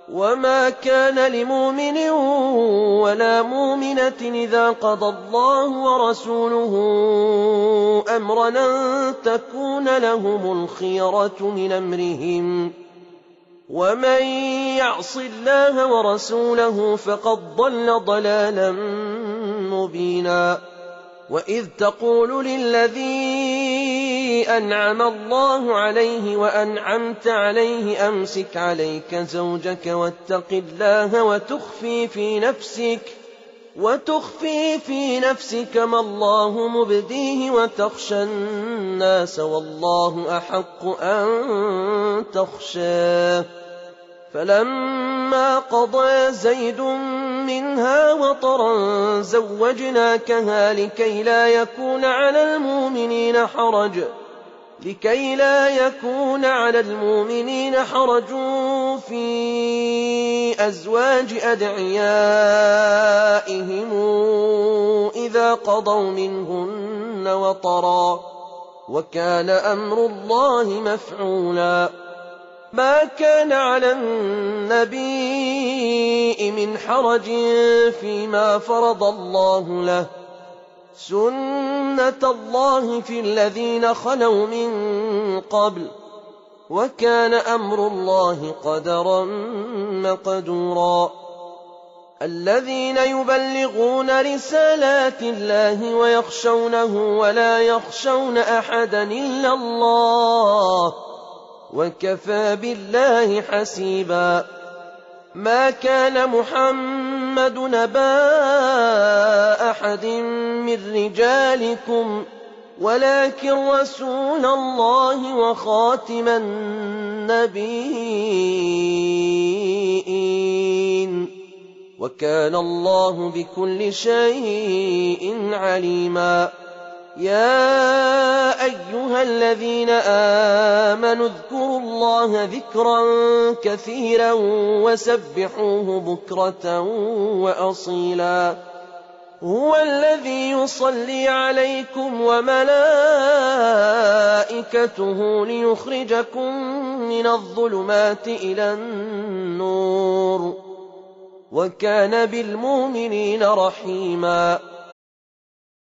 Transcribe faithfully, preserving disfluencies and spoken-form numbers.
وما كان لمؤمن ولا مؤمنة إذا قضى الله ورسوله أمرا أن تكون لهم الخيرة من أمرهم ومن يعص الله ورسوله فقد ضل ضلالا مبينا. وإذ تقول للذي أنعم الله عليه وأنعمت عليه أمسك عليك زوجك واتق الله وتخفي في نفسك وتخفي في نفسك ما الله مبديه وتخشى الناس والله أحق أن تخشاه. فلما قضى زيد منها وطرا زوجناكها لكي لا يكون على المؤمنين حرج لكي لا يكون على المؤمنين حرج في أزواج أدعيائهم إذا قضوا منهن وطرا وكان أمر الله مفعولا. ما كان على النبي من حرج فيما فرض الله له سنة الله في الذين خلوا من قبل وكان أمر الله قدرا مقدورا. الذين يبلغون رسالات الله ويخشونه ولا يخشون أحدا إلا الله وكفى بالله حسيبا. ما كان محمد نبا أحد من رجالكم ولكن رسول الله وخاتم النبيين وكان الله بكل شيء عليما. يا أيها الذين آمنوا اذكروا الله ذكرا كثيرا وسبحوه بكرة وأصيلا. هو الذي يصلي عليكم وملائكته ليخرجكم من الظلمات إلى النور وكان بالمؤمنين رحيما.